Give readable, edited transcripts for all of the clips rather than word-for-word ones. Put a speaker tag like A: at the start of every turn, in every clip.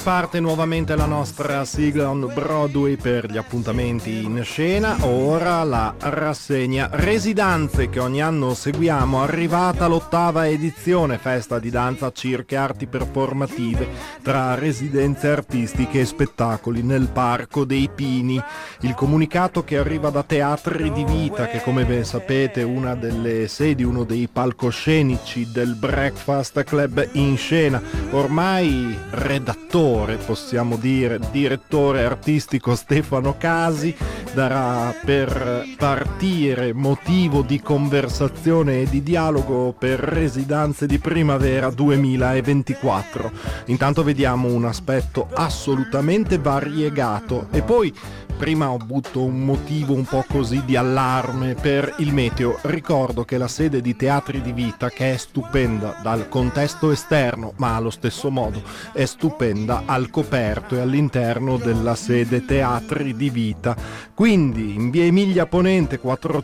A: Parte nuovamente la nostra sigla on Broadway per gli appuntamenti in scena. Ora la rassegna Residanze che ogni anno seguiamo, arrivata l'8ª edizione, festa di danza, circo e arti performative tra residenze artistiche e spettacoli nel Parco dei Pini. Il comunicato che arriva da Teatri di Vita, che come ben sapete è una delle sedi, uno dei palcoscenici del Breakfast Club in Scena, ormai redattore, possiamo dire, direttore artistico Stefano Casi, darà per partire motivo di conversazione e di dialogo per Residanze di Primavera 2024. Intanto vediamo un aspetto assolutamente variegato e poi prima ho avuto un motivo un po' così di allarme per il meteo. Ricordo che la sede di Teatri di Vita, che è stupenda dal contesto esterno, ma allo stesso modo è stupenda al coperto e all'interno della sede Teatri di Vita. Quindi in via Emilia Ponente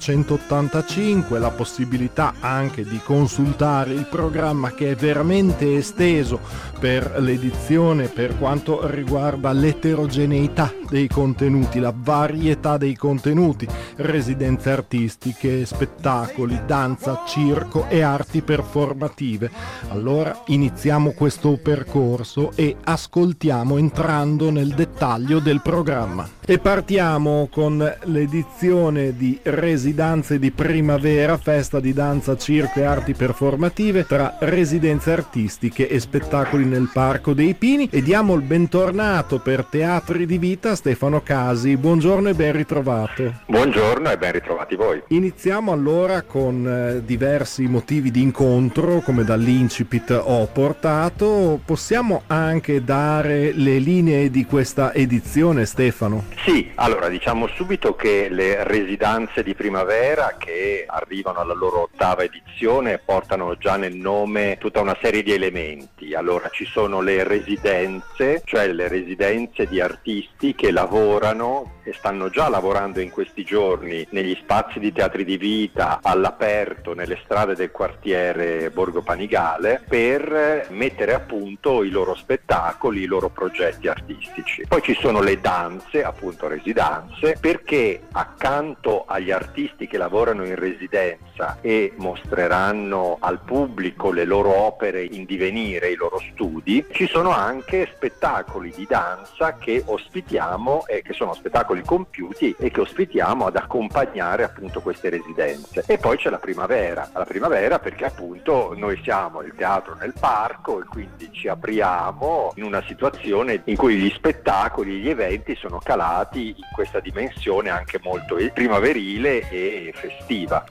A: 485 la possibilità anche di consultare il programma, che è veramente esteso per l'edizione per quanto riguarda l'eterogeneità dei contenuti, la varietà dei contenuti, residenze artistiche, spettacoli, danza, circo e arti performative. Allora iniziamo questo percorso e ascoltiamo entrando nel dettaglio del programma. E partiamo con l'edizione di Residanze di Primavera, festa di danza, circo e arti performative tra residenze artistiche e spettacoli nel Parco dei Pini, e diamo il bentornato per Teatri di Vita a Stefano Casi. Buongiorno e ben ritrovato.
B: Buongiorno e ben ritrovati voi.
A: Iniziamo allora con diversi motivi di incontro, come dall'incipit ho portato. Possiamo anche dare le linee di questa edizione, Stefano?
B: Sì, allora diciamo subito che le Residanze di Primavera, che arrivano alla loro 8ª edizione, portano già nel nome tutta una serie di elementi. Allora ci sono le residenze, cioè le residenze di artisti che lavorano e stanno già lavorando in questi giorni negli spazi di Teatri di Vita, all'aperto, nelle strade del quartiere Borgo Panigale, per mettere a punto i loro spettacoli, i loro progetti artistici. Poi ci sono le danze, appunto residenze, perché accanto agli artisti che lavorano in residenza e mostreranno al pubblico le loro opere in divenire, i loro studi, ci sono anche spettacoli di danza che ospitiamo e che sono spettacoli compiuti e che ospitiamo ad accompagnare appunto queste residenze. E poi c'è la primavera perché appunto noi siamo il teatro nel parco e quindi ci apriamo in una situazione in cui gli spettacoli, gli eventi sono calati in questa dimensione anche molto primaverile e festiva.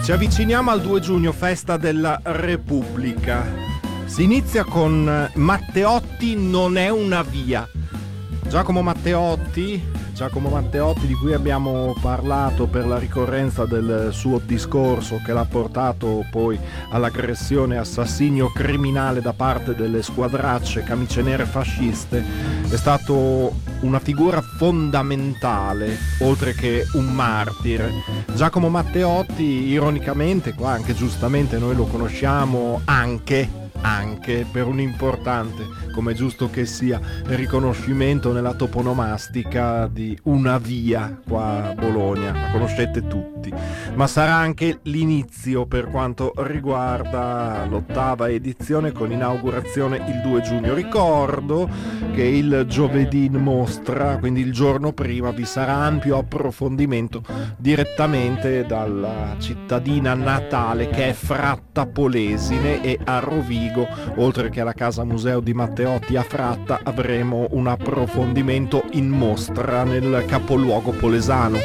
A: Ci avviciniamo al 2 giugno, festa della Repubblica. Si inizia con Matteotti non è una via. Giacomo Matteotti, di cui abbiamo parlato per la ricorrenza del suo discorso che l'ha portato poi all'aggressione e assassinio criminale da parte delle squadracce camicie nere fasciste, è stato una figura fondamentale, oltre che un martire. Giacomo Matteotti, ironicamente, qua anche giustamente noi lo conosciamo anche per un importante, come è giusto che sia, riconoscimento nella toponomastica di una via qua a Bologna, la conoscete tutti, ma sarà anche l'inizio per quanto riguarda l'8ª edizione con inaugurazione il 2 giugno. Ricordo che il giovedì in mostra, quindi il giorno prima, vi sarà ampio approfondimento direttamente dalla cittadina natale che è Fratta Polesine, e a Rovigo, oltre che alla casa museo di Matteotti a Fratta, avremo un approfondimento in mostra nel capoluogo polesano.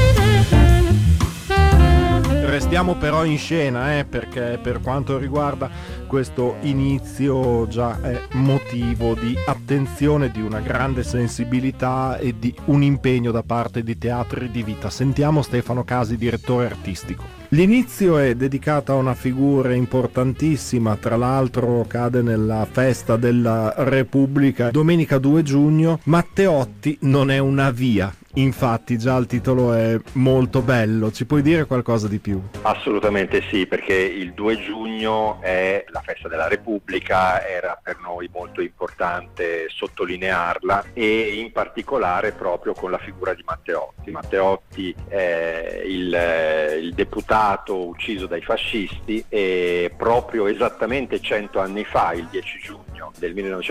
A: Restiamo però in scena, perché per quanto riguarda questo inizio già è motivo di attenzione, di una grande sensibilità e di un impegno da parte di Teatri di Vita. Sentiamo Stefano Casi, direttore artistico. L'inizio è dedicato a una figura importantissima, tra l'altro cade nella festa della Repubblica, domenica 2 giugno. Matteotti non è una via. Infatti già il titolo è molto bello, ci puoi dire qualcosa di più?
B: Assolutamente sì, perché il 2 giugno è la festa della Repubblica, era per noi molto importante sottolinearla, e in particolare proprio con la figura di Matteotti. Matteotti è il deputato ucciso dai fascisti, e proprio esattamente 100 anni fa, il 10 giugno del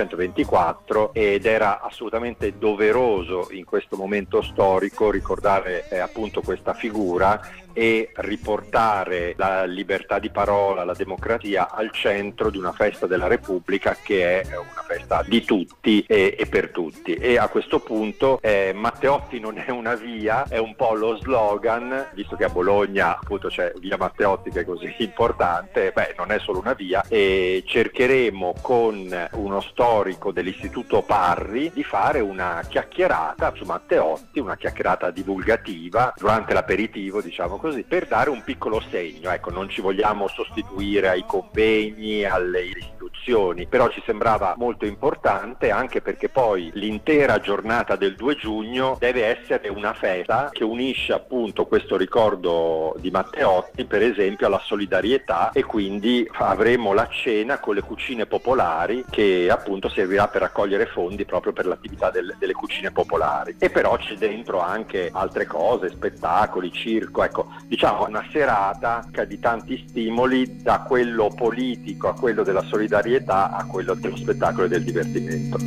B: 1924, ed era assolutamente doveroso in questo momento storico ricordare appunto questa figura e riportare la libertà di parola, la democrazia al centro di una festa della Repubblica che è una festa di tutti e per tutti. E a questo punto Matteotti non è una via, è un po' lo slogan, visto che a Bologna appunto c'è via Matteotti che è così importante, non è solo una via, e cercheremo con uno storico dell'Istituto Parri di fare una chiacchierata su Matteotti, una chiacchierata divulgativa durante l'aperitivo, diciamo così, per dare un piccolo segno. Ecco, non ci vogliamo sostituire ai convegni, alle istituzioni, però ci sembrava molto importante, anche perché poi l'intera giornata del 2 giugno deve essere una festa che unisce appunto questo ricordo di Matteotti, per esempio, alla solidarietà, e quindi avremo la cena con le cucine popolari che appunto servirà per raccogliere fondi proprio per l'attività delle cucine popolari. E però c'è dentro anche altre cose, spettacoli, circo, ecco, diciamo una serata di tanti stimoli, da quello politico a quello della solidarietà a quello dello spettacolo e del divertimento.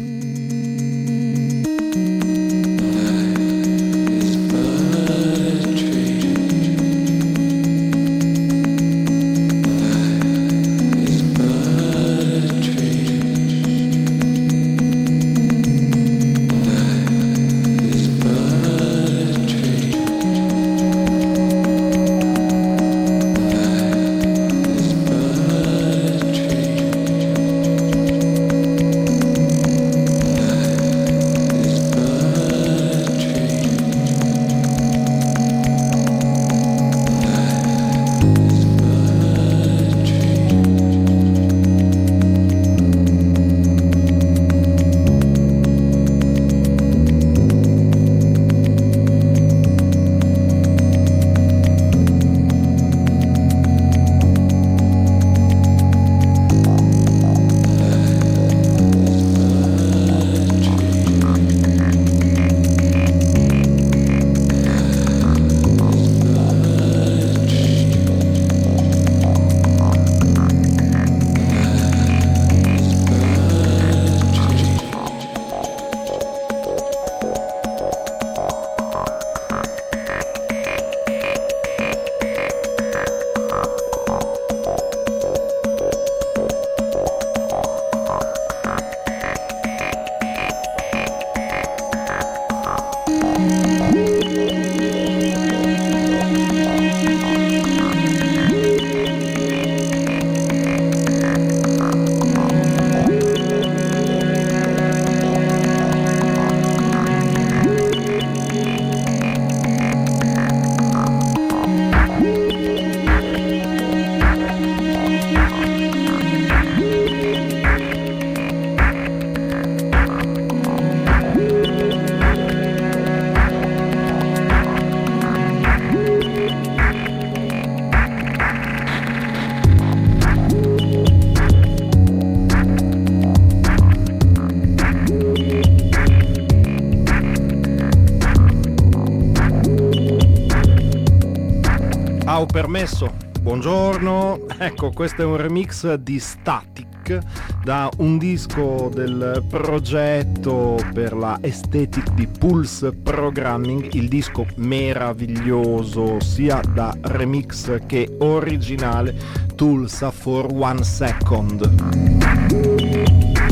A: Ho permesso, buongiorno, ecco, questo è un remix di Static da un disco del progetto per la Aesthetic di Pulse Programming, il disco meraviglioso sia da remix che originale, Tulsa for 1 Second.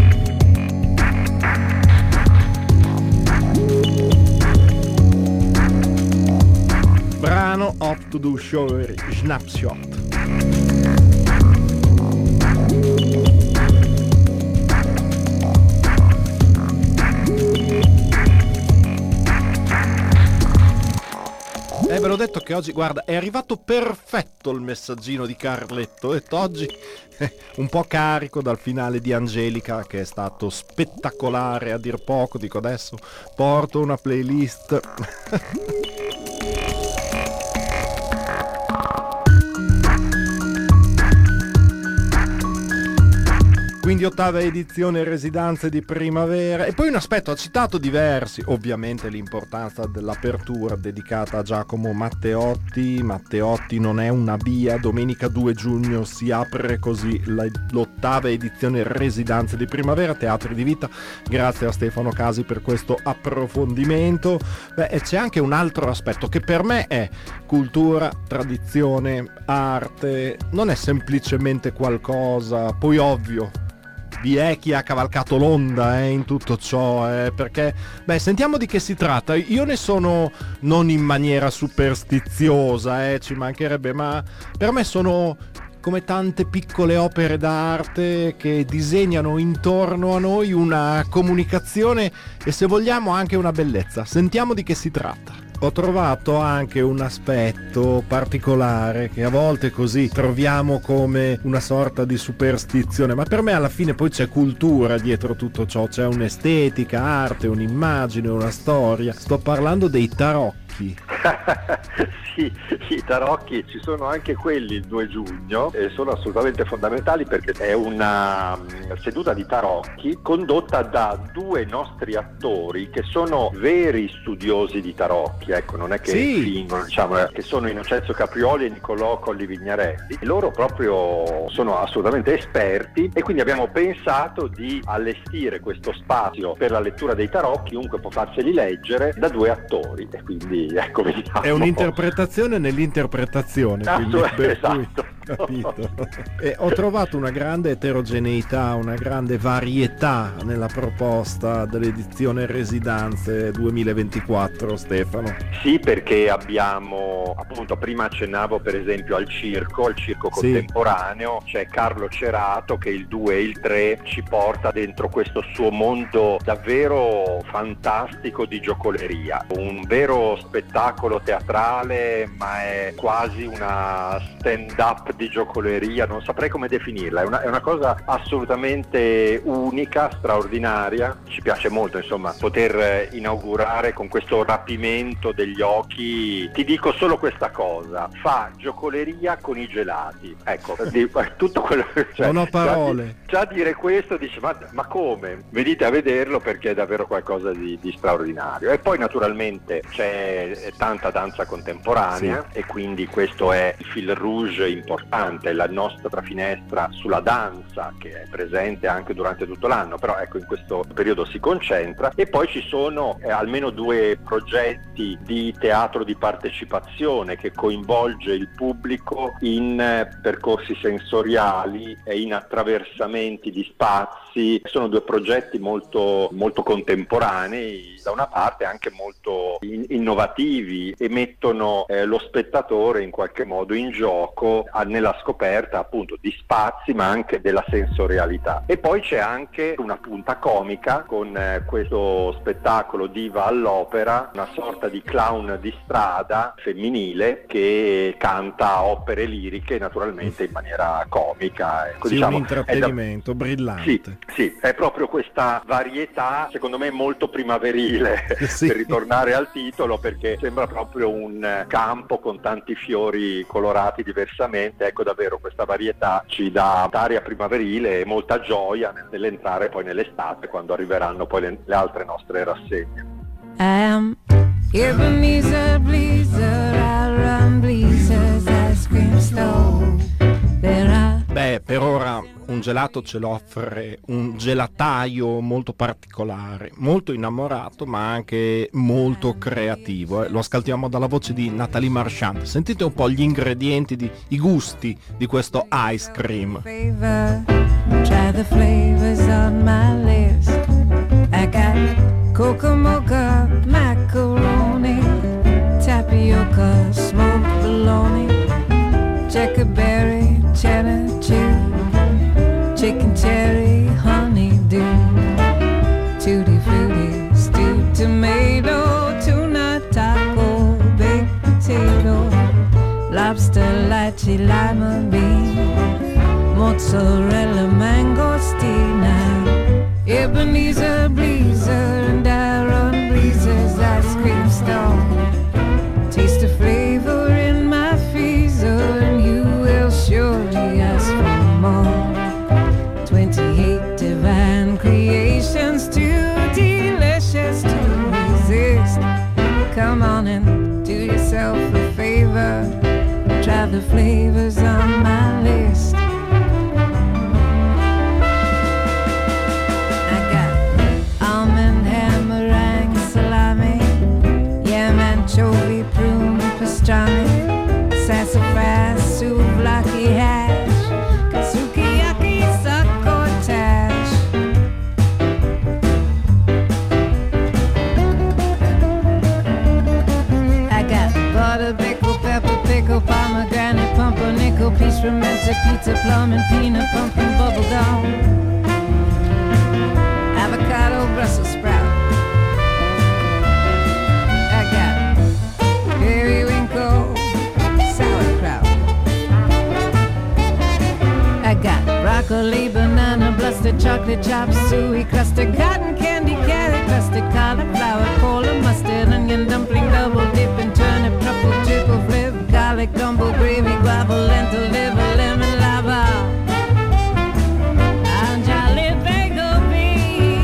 A: Brano Off to Do Show Snapshot. Ve l'ho detto che oggi, guarda, è arrivato perfetto il messaggino di Carletto. Ho detto oggi un po' carico dal finale di Angelica, che è stato spettacolare a dir poco. Dico, adesso porto una playlist. Quindi 8ª edizione Residenze di Primavera. E poi un aspetto, ha citato diversi, ovviamente l'importanza dell'apertura dedicata a Giacomo Matteotti. Matteotti non è una via, domenica 2 giugno si apre così l'8ª edizione Residenze di Primavera, Teatri di Vita. Grazie a Stefano Casi per questo approfondimento. E c'è anche un altro aspetto che per me è cultura, tradizione, arte, non è semplicemente qualcosa, poi ovvio, vi è chi ha cavalcato l'onda in tutto ciò, perché, sentiamo di che si tratta. Io ne sono non in maniera superstiziosa, ci mancherebbe, ma per me sono come tante piccole opere d'arte che disegnano intorno a noi una comunicazione e, se vogliamo, anche una bellezza. Sentiamo di che si tratta. Ho trovato anche un aspetto particolare che a volte così troviamo come una sorta di superstizione, ma per me alla fine poi c'è cultura dietro tutto ciò, c'è un'estetica, arte, un'immagine, una storia. Sto parlando dei tarocchi.
B: Sì, i tarocchi ci sono anche quelli il 2 giugno e sono assolutamente fondamentali, perché è una seduta di tarocchi condotta da 2 nostri attori che sono veri studiosi di tarocchi, ecco, non è che fingono, diciamo, che sono Innocenzo Caprioli e Niccolò Colli Vignarelli. Loro proprio sono assolutamente esperti e quindi abbiamo pensato di allestire questo spazio per la lettura dei tarocchi, chiunque può farseli leggere, da 2 attori, e quindi ecco, vediamo.
A: È un'interpretazione nell'interpretazione, quindi,
B: esatto.
A: Capito. E ho trovato una grande eterogeneità, una grande varietà nella proposta dell'edizione Residenze 2024, Stefano.
B: Sì, perché abbiamo, appunto, prima accennavo per esempio al circo contemporaneo. C'è Carlo Cerato che il 2 e il 3 ci porta dentro questo suo mondo davvero fantastico di giocoleria, un vero spettacolo teatrale, ma è quasi una stand-up di giocoleria, non saprei come definirla, è una cosa assolutamente unica, straordinaria. Ci piace molto, insomma, poter inaugurare con questo rapimento degli occhi. Ti dico solo questa cosa: fa giocoleria con i gelati, ecco, tutto quello, cioè,
A: non ho parole.
B: Già dire questo dici ma come? Venite a vederlo, perché è davvero qualcosa di straordinario. E poi naturalmente c'è tanta danza contemporanea, sì, e quindi questo è il fil rouge importante, la nostra finestra sulla danza, che è presente anche durante tutto l'anno, però ecco, in questo periodo si concentra. E poi ci sono almeno 2 progetti di teatro di partecipazione che coinvolge il pubblico in percorsi sensoriali e in attraversamenti di spazi. Sono 2 progetti molto, molto contemporanei, da una parte anche molto innovativi, e mettono lo spettatore in qualche modo in gioco nella scoperta appunto di spazi, ma anche della sensorialità. E poi c'è anche una punta comica con questo spettacolo Diva all'Opera, una sorta di clown di strada femminile che canta opere liriche, naturalmente in maniera comica. Ecco,
A: sì, diciamo, un intrattenimento brillante.
B: Sì, è proprio questa varietà, secondo me molto primaverile,
A: sì,
B: per ritornare al titolo, perché sembra proprio un campo con tanti fiori colorati diversamente. Ecco, davvero questa varietà ci dà aria primaverile e molta gioia nell'entrare poi nell'estate, quando arriveranno poi le altre nostre rassegne.
C: Ebenezer, Bleezer, I run bleezers as
A: gelato ce lo offre un gelataio molto particolare, molto innamorato ma anche molto creativo. Lo ascoltiamo dalla voce di Nathalie Marchand. Sentite un po' gli ingredienti, i gusti di questo ice cream.
C: Try the flavors on my list. I got cocoa mocha, macaroni, tapioca, smoked bologna, checkerberry, cheddar chew, chicken cherry, honeydew, tutti frutti, stewed tomato, tuna taco, baked potato, lobster, lychee, lima bean, mozzarella, mangostina, Ebenezer, Bleezer, and Aaron Breezer's ice cream stall. Taste the flavor in my freezer, and you will surely ask for more. 28 divine creations, too delicious to resist. Come on and do yourself a favor. Try the flavors on my list. I got almond, ham, meringue, salami, yam, anchovy, prune, pastrami, sassafras, souvlaki, hash, sukiyaki, succotash. I got butter, pickle, pepper, pickle, pomegranate, pumpernickel, peach, romantic, pizza, plum, and peanut, pumpkin, bubble gum, avocado, Brussels sprout. I got periwinkle, sauerkraut. I got broccoli, banana, bluster, chocolate chop suey, custard, cotton candy, carrot, custard, cauliflower, cola, mustard, onion, dumpling, double dip, and turnip, truffle, triple flip, garlic, gumbo, gravy, guava, lentil, liver, lemon, lava. I'm jolly bagel bean.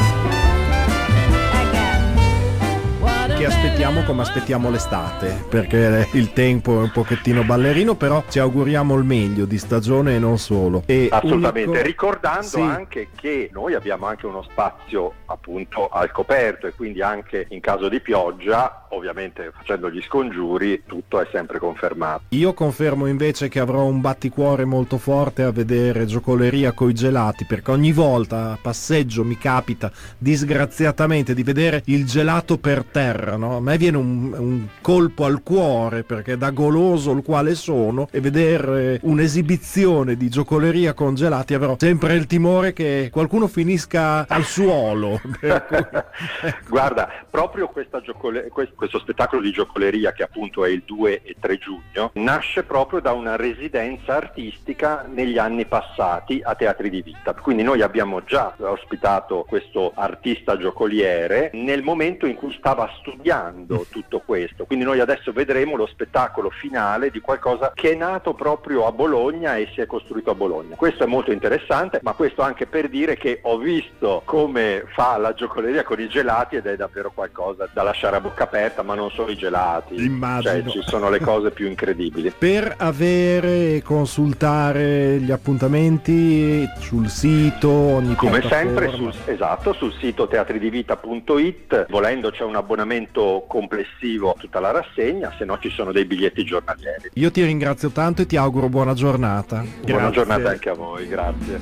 C: I got water.
A: Che aspettiamo come aspettiamo l'estate, perché il tempo è un pochettino ballerino, però ci auguriamo il meglio di stagione e non solo. E
B: assolutamente, ricordando
A: sì,
B: anche che noi abbiamo anche uno spazio appunto al coperto, e quindi anche in caso di pioggia, ovviamente facendo gli scongiuri, tutto è sempre confermato.
A: Io confermo invece che avrò un batticuore molto forte a vedere Giocoleria coi gelati, perché ogni volta a passeggio mi capita disgraziatamente di vedere il gelato per terra, no? A me viene un colpo al cuore, perché da goloso il quale sono, e vedere un'esibizione di Giocoleria con gelati avrò sempre il timore che qualcuno finisca al suolo.
B: Guarda, proprio questo spettacolo di giocoleria, che appunto è il 2 e 3 giugno, nasce proprio da una residenza artistica negli anni passati a Teatri di Vita. Quindi noi abbiamo già ospitato questo artista giocoliere nel momento in cui stava studiando tutto questo. Quindi noi adesso vedremo lo spettacolo finale di qualcosa che è nato proprio a Bologna e si è costruito a Bologna. Questo è molto interessante, ma questo anche per dire che ho visto come fa la giocoleria con i gelati ed è davvero qualcosa da lasciare a bocca aperta, ma non solo i gelati.
A: Immagino.
B: Cioè, ci sono le cose più incredibili.
A: Per avere e consultare gli appuntamenti sul sito, ogni
B: come
A: piattaforma.
B: sempre sul sito teatridivita.it, volendo c'è un abbonamento complessivo a tutta la rassegna, se no ci sono dei biglietti giornalieri.
A: Io ti ringrazio tanto e ti auguro buona giornata.
B: Buona
A: Grazie.
B: giornata anche a voi, grazie.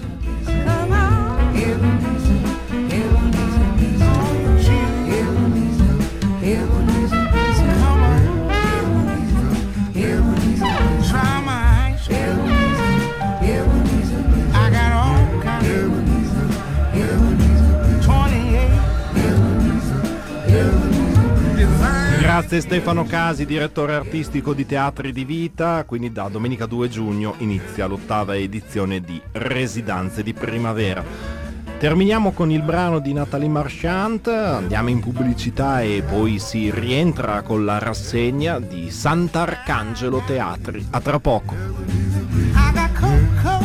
A: Grazie Stefano Casi, direttore artistico di Teatri di Vita. Quindi da domenica 2 giugno inizia l'8ª edizione di Residenze di Primavera. Terminiamo con il brano di Nathalie Marchand, andiamo in pubblicità e poi si rientra con la rassegna di Sant'Arcangelo Teatri. A tra poco.
D: I got cocoa,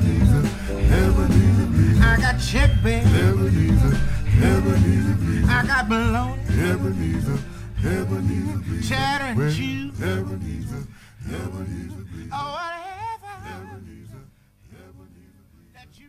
D: I got check bag, I got bologna, cheddar and cheese.